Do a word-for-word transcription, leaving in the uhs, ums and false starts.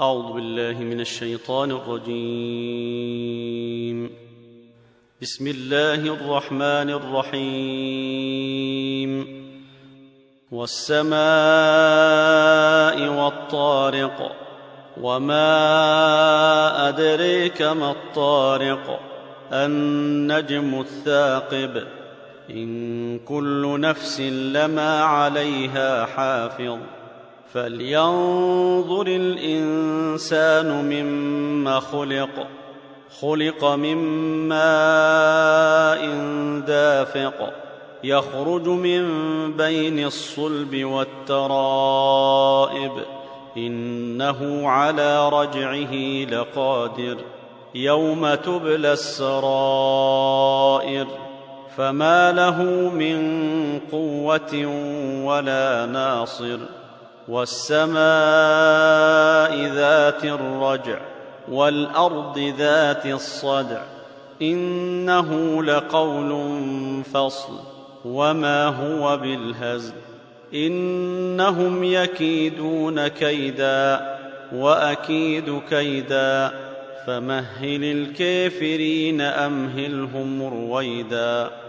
أعوذ بالله من الشيطان الرجيم. بسم الله الرحمن الرحيم. والسماء والطارق، وما أدريك ما الطارق، النجم الثاقب، إن كل نفس لما عليها حافظ. فلينظر الإنسان مما خلق خلق من ماء دافق، يخرج من بين الصلب والترائب، إنه على رجعه لقادر، يوم تبلى السرائر، فما له من قوة ولا ناصر. والسماء ذات الرجع، والأرض ذات الصدع، إنه لقول فصل، وما هو بالهزل، إنهم يكيدون كيدا وأكيد كيدا، فمهل الكافرين أمهلهم رويدا.